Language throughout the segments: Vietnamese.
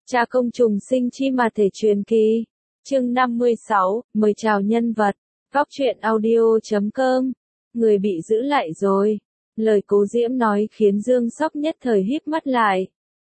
Cha công trùng sinh chi mà thể truyền kỳ. Chương 56, mời chào nhân vật. Góc truyện audio.com. Người bị giữ lại rồi. Lời Cố Diễm nói khiến Dương Sóc nhất thời híp mắt lại.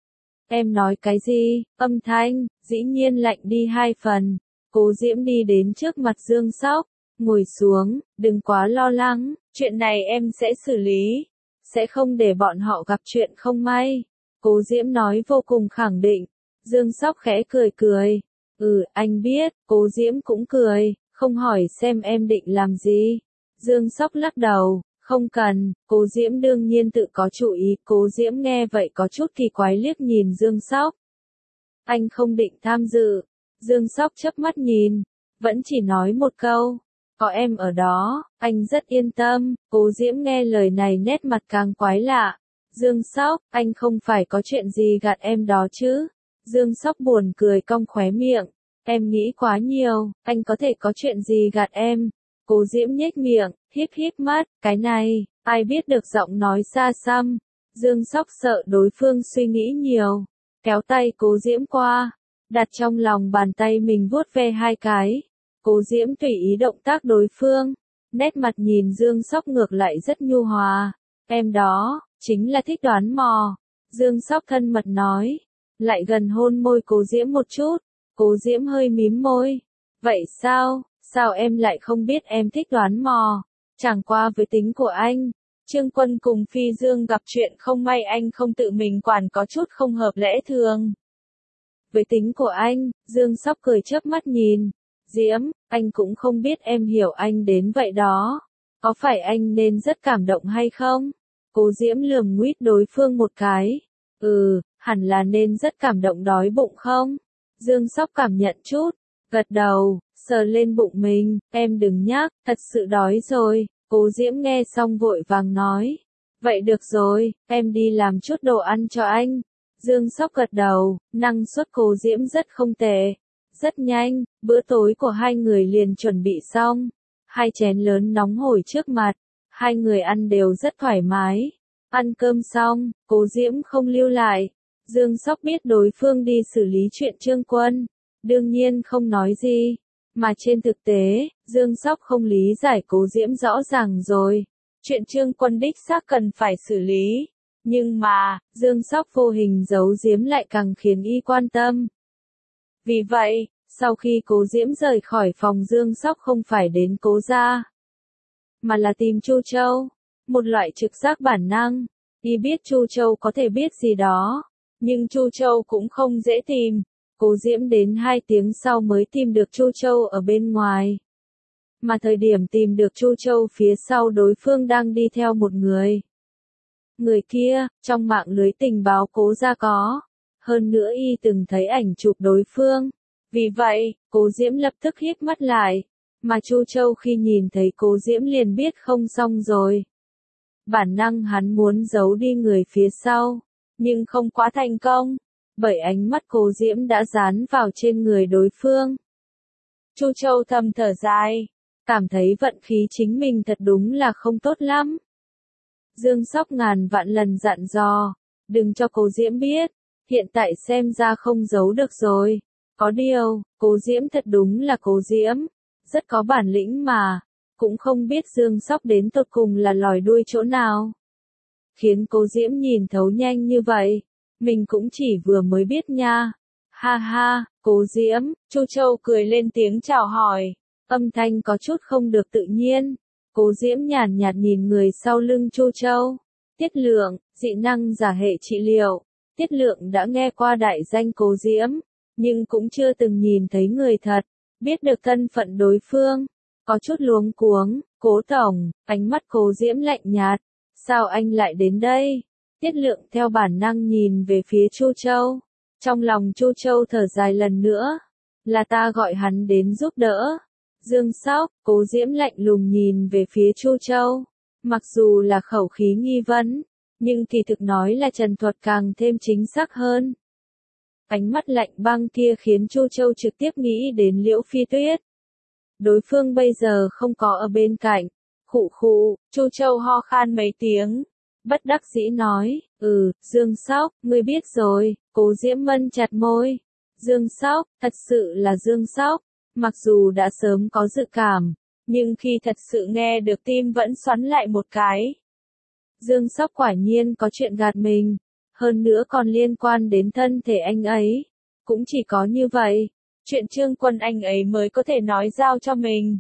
Em nói cái gì? Âm thanh, dĩ nhiên lạnh đi 2 phần. Cố Diễm đi đến trước mặt Dương Sóc. Ngồi xuống, đừng quá lo lắng, chuyện này em sẽ xử lý. Sẽ không để bọn họ gặp chuyện không may. Cố Diễm nói vô cùng khẳng định. Dương Sóc khẽ cười cười. Anh biết, Cố Diễm cũng cười, không hỏi xem em định làm gì. Dương Sóc lắc đầu, không cần, Cố Diễm đương nhiên tự có chủ ý. Cố Diễm nghe vậy có chút kỳ quái liếc nhìn Dương Sóc. Anh không định tham dự. Dương Sóc chớp mắt nhìn, vẫn chỉ nói một câu. Có em ở đó, anh rất yên tâm. Cố Diễm nghe lời này nét mặt càng quái lạ. Dương Sóc, anh không phải có chuyện gì gạt em đó chứ? Dương Sóc buồn cười cong khóe miệng. Em nghĩ quá nhiều, anh có thể có chuyện gì gạt em? Cố Diễm nhếch miệng, híp mắt, cái này, ai biết được giọng nói xa xăm. Dương Sóc sợ đối phương suy nghĩ nhiều, kéo tay Cố Diễm qua, đặt trong lòng bàn tay mình vuốt ve 2 cái. Cố Diễm tùy ý động tác đối phương, nét mặt nhìn Dương Sóc ngược lại rất nhu hòa. Em đó, chính là thích đoán mò. Dương Sóc thân mật nói, lại gần hôn môi Cố Diễm một chút. Cố Diễm hơi mím môi. Vậy sao, sao em lại không biết em thích đoán mò? Chẳng qua với tính của anh, Trương Quân cùng Phi Dương gặp chuyện không may anh không tự mình quản có chút không hợp lẽ thường. Với tính của anh, Dương Sóc cười chớp mắt nhìn. Diễm, anh cũng không biết em hiểu anh đến vậy đó. Có phải anh nên rất cảm động hay không? Cố Diễm lườm nguýt đối phương một cái. Hẳn là nên rất cảm động đói bụng không? Dương Sóc cảm nhận chút, gật đầu, sờ lên bụng mình, em đừng nhắc, thật sự đói rồi. Cố Diễm nghe xong vội vàng nói. Vậy được rồi, em đi làm chút đồ ăn cho anh. Dương Sóc gật đầu, năng suất Cố Diễm rất không tệ. Rất nhanh, bữa tối của 2 người liền chuẩn bị xong. 2 chén lớn nóng hổi trước mặt, 2 người ăn đều rất thoải mái. Ăn cơm xong, Cố Diễm không lưu lại. Dương Sóc biết đối phương đi xử lý chuyện Trương Quân, đương nhiên không nói gì. Mà trên thực tế, Dương Sóc không lý giải Cố Diễm rõ ràng rồi. Chuyện Trương Quân đích xác cần phải xử lý. Nhưng mà, Dương Sóc vô hình giấu giếm lại càng khiến y quan tâm. Vì vậy, sau khi Cố Diễm rời khỏi phòng, Dương Sóc không phải đến Cố gia, mà là tìm Chu Châu. Một loại trực giác bản năng. Y biết Chu Châu có thể biết gì đó. Nhưng Chu Châu cũng không dễ tìm. Cố Diễm đến 2 tiếng sau mới tìm được Chu Châu ở bên ngoài. Mà thời điểm tìm được Chu Châu, phía sau đối phương đang đi theo một người. Người kia, trong mạng lưới tình báo Cố gia có. Hơn nữa y từng thấy ảnh chụp đối phương. Vì vậy, Cố Diễm lập tức híp mắt lại. Mà Chu Châu khi nhìn thấy Cố Diễm liền biết không xong rồi. Bản năng hắn muốn giấu đi người phía sau. Nhưng không quá thành công, bởi ánh mắt Cố Diễm đã dán vào trên người đối phương. Chu Châu thầm thở dài, cảm thấy vận khí chính mình thật đúng là không tốt lắm. Dương Sóc ngàn vạn lần dặn dò, đừng cho Cố Diễm biết, hiện tại xem ra không giấu được rồi. Có điều, Cố Diễm thật đúng là Cố Diễm, rất có bản lĩnh mà, cũng không biết Dương Sóc đến tột cùng là lòi đuôi chỗ nào. Khiến Cố Diễm nhìn thấu nhanh như vậy, mình cũng chỉ vừa mới biết nha. Ha ha, Cố Diễm, Chu Châu cười lên tiếng chào hỏi, âm thanh có chút không được tự nhiên. Cố Diễm nhàn nhạt nhìn người sau lưng Chu Châu. Tiết Lượng, dị năng giả hệ trị liệu. Tiết Lượng đã nghe qua đại danh Cố Diễm, nhưng cũng chưa từng nhìn thấy người thật, biết được thân phận đối phương. Có chút luống cuống. Cố tổng, ánh mắt Cố Diễm lạnh nhạt. Sao anh lại đến đây? Tiết Lượng theo bản năng nhìn về phía Chu Châu. Trong lòng Chu Châu thở dài lần nữa. Là ta gọi hắn đến giúp đỡ. Dương Sóc, Cố Diễm lạnh lùng nhìn về phía Chu Châu. Mặc dù là khẩu khí nghi vấn, nhưng kỳ thực nói là trần thuật càng thêm chính xác hơn. Ánh mắt lạnh băng kia khiến Chu Châu trực tiếp nghĩ đến Liễu Phi Tuyết. Đối phương bây giờ không có ở bên cạnh. Khụ khụ, Chu Châu ho khan mấy tiếng. bất đắc dĩ nói, Dương Sóc, ngươi biết rồi, Cố Diễm mân chặt môi. Dương Sóc, thật sự là Dương Sóc, mặc dù đã sớm có dự cảm, nhưng khi thật sự nghe được tim vẫn xoắn lại một cái. Dương Sóc quả nhiên có chuyện gạt mình, hơn nữa còn liên quan đến thân thể anh ấy. Cũng chỉ có như vậy, chuyện Trương Quân anh ấy mới có thể nói giao cho mình.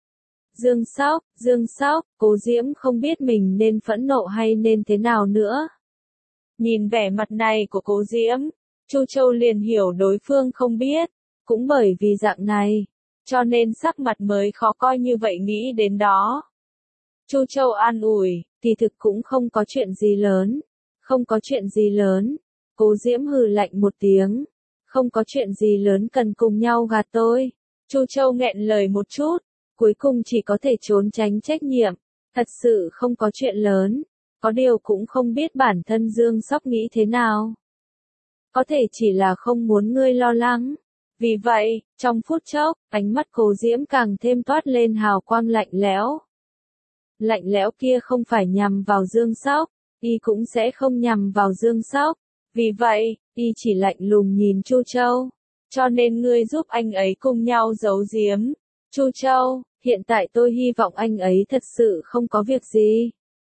Dương Sóc, Cố Diễm không biết mình nên phẫn nộ hay nên thế nào nữa. Nhìn vẻ mặt này của Cố Diễm, Chu Châu liền hiểu đối phương không biết, cũng bởi vì dạng này, cho nên sắc mặt mới khó coi như vậy nghĩ đến đó. Chu Châu an ủi, thì thực cũng không có chuyện gì lớn, không có chuyện gì lớn. Cố Diễm hừ lạnh một tiếng, không có chuyện gì lớn cần cùng nhau gạt tôi. Chu Châu nghẹn lời một chút, cuối cùng chỉ có thể trốn tránh trách nhiệm, thật sự không có chuyện lớn, có điều cũng không biết bản thân Dương Sóc nghĩ thế nào. Có thể chỉ là không muốn ngươi lo lắng. Vì vậy, trong phút chốc, ánh mắt Cố Diễm càng thêm toát lên hào quang lạnh lẽo. Lạnh lẽo kia không phải nhằm vào Dương Sóc, y cũng sẽ không nhằm vào Dương Sóc. Vì vậy, y chỉ lạnh lùng nhìn Chu Châu. Cho nên ngươi giúp anh ấy cùng nhau giấu giếm. Chu Châu, hiện tại tôi hy vọng anh ấy thật sự không có việc gì.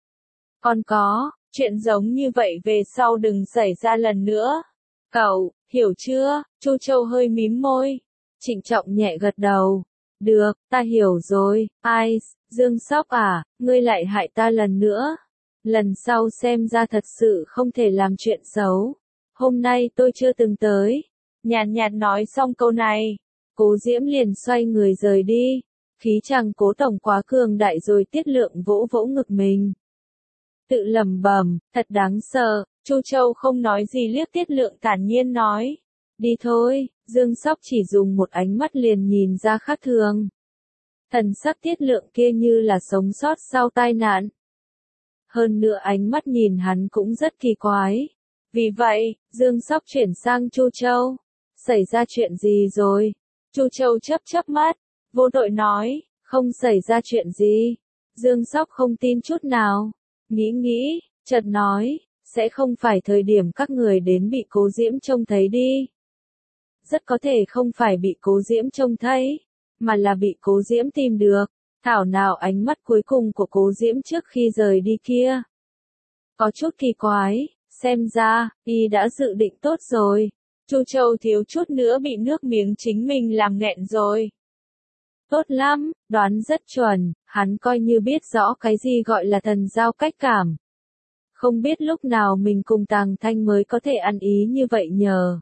Còn có, chuyện giống như vậy về sau đừng xảy ra lần nữa. Cậu, hiểu chưa? Chu Châu hơi mím môi. Trịnh trọng nhẹ gật đầu. Được, ta hiểu rồi. Ai, Dương Sóc à, ngươi lại hại ta lần nữa. Lần sau xem ra thật sự không thể làm chuyện xấu. Hôm nay tôi chưa từng tới. Nhàn nhạt nói xong câu này, Cố Diễm liền xoay người rời đi. Khí chàng Cố tổng quá cường đại rồi. Tiết Lượng vỗ vỗ ngực mình. Tự lẩm bẩm, thật đáng sợ. Chu Châu không nói gì liếc Tiết Lượng thản nhiên nói. Đi thôi. Dương Sóc chỉ dùng một ánh mắt liền nhìn ra khác thường. Thần sắc Tiết Lượng kia như là sống sót sau tai nạn. Hơn nữa ánh mắt nhìn hắn cũng rất kỳ quái. Vì vậy, Dương Sóc chuyển sang Chu Châu. Xảy ra chuyện gì rồi? Chu Châu chớp mắt, vô tội nói, không xảy ra chuyện gì. Dương Sóc không tin chút nào. Nghĩ, chợt nói, sẽ không phải thời điểm các người đến bị Cố Diễm trông thấy đi. Rất có thể không phải bị Cố Diễm trông thấy, mà là bị Cố Diễm tìm được. Thảo nào ánh mắt cuối cùng của Cố Diễm trước khi rời đi kia có chút kỳ quái, xem ra, y đã dự định tốt rồi. Chu Châu thiếu chút nữa bị nước miếng chính mình làm nghẹn rồi. Tốt lắm, đoán rất chuẩn, hắn coi như biết rõ cái gì gọi là thần giao cách cảm. Không biết lúc nào mình cùng Tàng Thanh mới có thể ăn ý như vậy nhờ.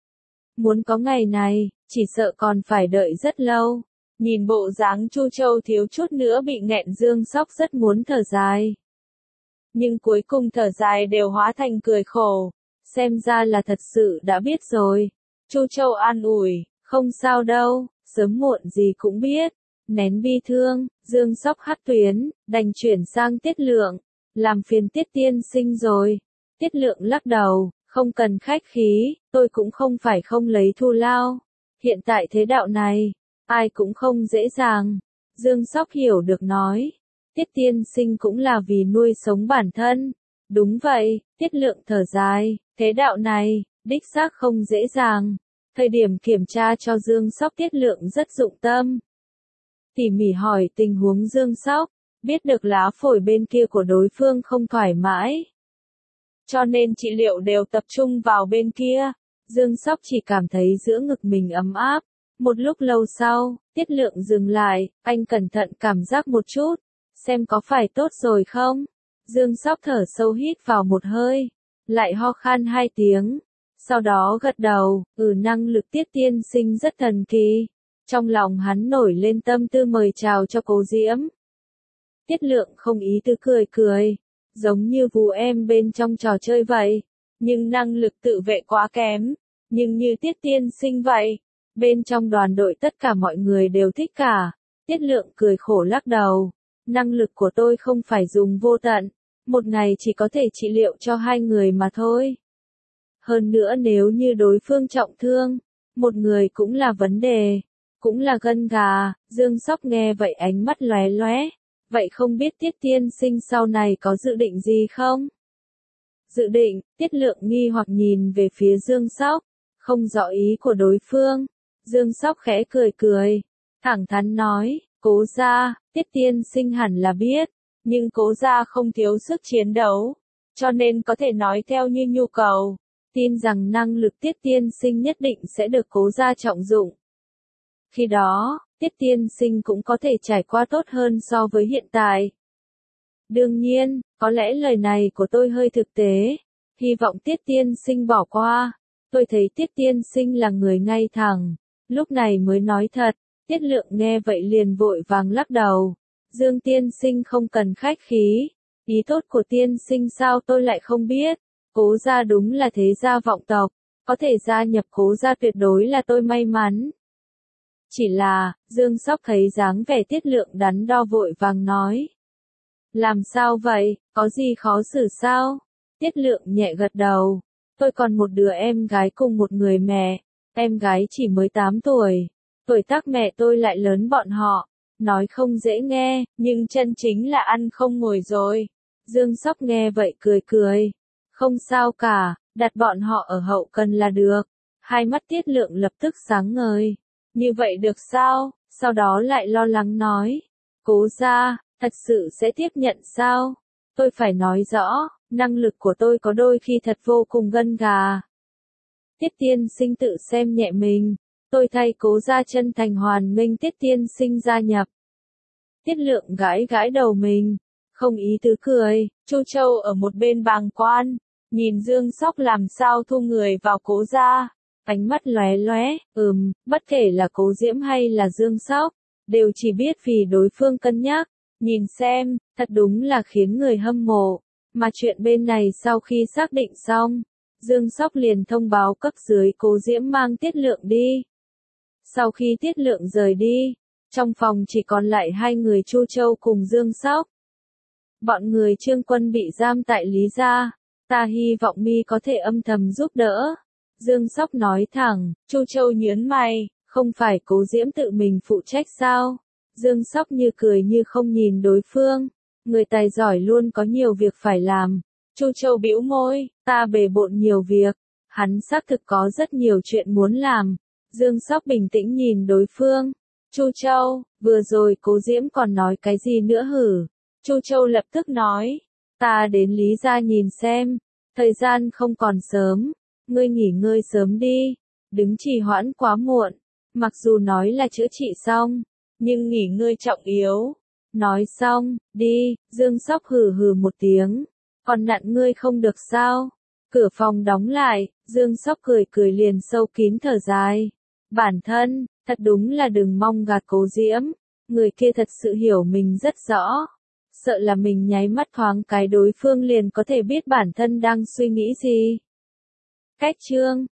Muốn có ngày này, chỉ sợ còn phải đợi rất lâu. Nhìn bộ dáng Chu Châu thiếu chút nữa bị nghẹn, Dương Sóc rất muốn thở dài. Nhưng cuối cùng thở dài đều hóa thành cười khổ. Xem ra là thật sự đã biết rồi. Chu Châu an ủi, không sao đâu, sớm muộn gì cũng biết. Nén bi thương, Dương Sóc hắt tuyến, đành chuyển sang Tiết Lượng. Làm phiền Tiết tiên sinh rồi. Tiết Lượng lắc đầu, không cần khách khí, tôi cũng không phải không lấy thù lao. Hiện tại thế đạo này, ai cũng không dễ dàng. Dương Sóc hiểu được nói. Tiết tiên sinh cũng là vì nuôi sống bản thân. Đúng vậy, Tiết Lượng thở dài, thế đạo này, đích xác không dễ dàng. Thời điểm kiểm tra cho Dương Sóc, Tiết Lượng rất dụng tâm. Tỉ mỉ hỏi tình huống Dương Sóc, biết được lá phổi bên kia của đối phương không thoải mái. Cho nên trị liệu đều tập trung vào bên kia. Dương Sóc chỉ cảm thấy giữa ngực mình ấm áp. Một lúc lâu sau, Tiết Lượng dừng lại, anh cẩn thận cảm giác một chút, xem có phải tốt rồi không. Dương Sóc thở sâu hít vào một hơi, lại ho khan 2 tiếng, sau đó gật đầu, năng lực Tiết tiên sinh rất thần kỳ. Trong lòng hắn nổi lên tâm tư mời chào cho Cố Diễm. Tiết Lượng không ý tứ cười, giống như vú em bên trong trò chơi vậy, nhưng năng lực tự vệ quá kém, nhưng như Tiết tiên sinh vậy, bên trong đoàn đội tất cả mọi người đều thích cả. Tiết Lượng cười khổ lắc đầu, năng lực của tôi không phải dùng vô tận, một ngày chỉ có thể trị liệu cho 2 người mà thôi. Hơn nữa nếu như đối phương trọng thương, một người cũng là vấn đề, cũng là gân gà. Dương Sóc nghe vậy ánh mắt lóe lóe, vậy không biết Tiết tiên sinh sau này có dự định gì không? dự định, Tiết Lượng nghi hoặc nhìn về phía Dương Sóc, không rõ ý của đối phương. Dương Sóc khẽ cười cười, thẳng thắn nói, Cố gia, Tiết tiên sinh hẳn là biết, nhưng Cố gia không thiếu sức chiến đấu, cho nên có thể nói theo như nhu cầu, tin rằng năng lực Tiết tiên sinh nhất định sẽ được Cố gia trọng dụng. Khi đó, Tiết tiên sinh cũng có thể trải qua tốt hơn so với hiện tại. Đương nhiên, có lẽ lời này của tôi hơi thực tế, hy vọng Tiết tiên sinh bỏ qua. Tôi thấy Tiết tiên sinh là người ngay thẳng, lúc này mới nói thật. Tiết Lượng nghe vậy liền vội vàng lắc đầu. Dương tiên sinh không cần khách khí, ý tốt của tiên sinh sao tôi lại không biết. Cố gia đúng là thế gia vọng tộc, có thể gia nhập Cố gia tuyệt đối là tôi may mắn. Chỉ là, Dương Sóc thấy dáng vẻ Tiết Lượng đắn đo vội vàng nói. Làm sao vậy, có gì khó xử sao? Tiết Lượng nhẹ gật đầu. Tôi còn một đứa em gái cùng một người mẹ, em gái chỉ mới 8 tuổi. Tuổi tác mẹ tôi lại lớn bọn họ, nói không dễ nghe, nhưng chân chính là ăn không ngồi rồi. Dương Sóc nghe vậy cười cười. Không sao cả, đặt bọn họ ở hậu cần là được. Hai mắt Tiết Lượng lập tức sáng ngời. Như vậy được sao? Sau đó lại lo lắng nói. Cố gia, thật sự sẽ tiếp nhận sao? Tôi phải nói rõ, năng lực của tôi có đôi khi thật vô cùng gân gà. Tiết tiên sinh tự xem nhẹ mình. Tôi thay Cố gia chân thành hoàn nghênh Tiết tiên sinh gia nhập. Tiết Lượng gãi gãi đầu mình, không ý tứ cười. Chu Châu ở một bên bàng quan, nhìn Dương Sóc làm sao thu người vào Cố gia, ánh mắt lóe lóe. Bất kể là Cố Diễm hay là Dương Sóc, đều chỉ biết vì đối phương cân nhắc. Nhìn xem, thật đúng là khiến người hâm mộ. Mà chuyện bên này sau khi xác định xong, Dương Sóc liền thông báo cấp dưới Cố Diễm mang Tiết Lượng đi. Sau khi Tiết Lượng rời đi, trong phòng chỉ còn lại hai người Chu Châu cùng Dương Sóc. Bọn người Trương Quân bị giam tại Lý gia, ta hy vọng mi có thể âm thầm giúp đỡ. Dương Sóc nói thẳng. Chu Châu nhướng mày, không phải Cố Diễm tự mình phụ trách sao? Dương Sóc như cười như không nhìn đối phương. Người tài giỏi luôn có nhiều việc phải làm. Chu Châu bĩu môi, ta bề bộn nhiều việc. Hắn xác thực có rất nhiều chuyện muốn làm. Dương Sóc bình tĩnh nhìn đối phương. Chu Châu, vừa rồi Cố Diễm còn nói cái gì nữa hử? Chu Châu lập tức nói, ta đến Lý gia nhìn xem, thời gian không còn sớm, ngươi nghỉ ngơi sớm đi, đừng trì hoãn quá muộn. Mặc dù nói là chữa trị xong, nhưng nghỉ ngơi trọng yếu. Nói xong, đi. Dương Sóc hừ hừ một tiếng, còn nặn ngươi không được sao? Cửa phòng đóng lại, Dương Sóc cười cười liền sâu kín thở dài. Bản thân, thật đúng là đừng mong gạt Cố Diễm, người kia thật sự hiểu mình rất rõ. Sợ là mình nháy mắt thoáng cái đối phương liền có thể biết bản thân đang suy nghĩ gì. Cách chương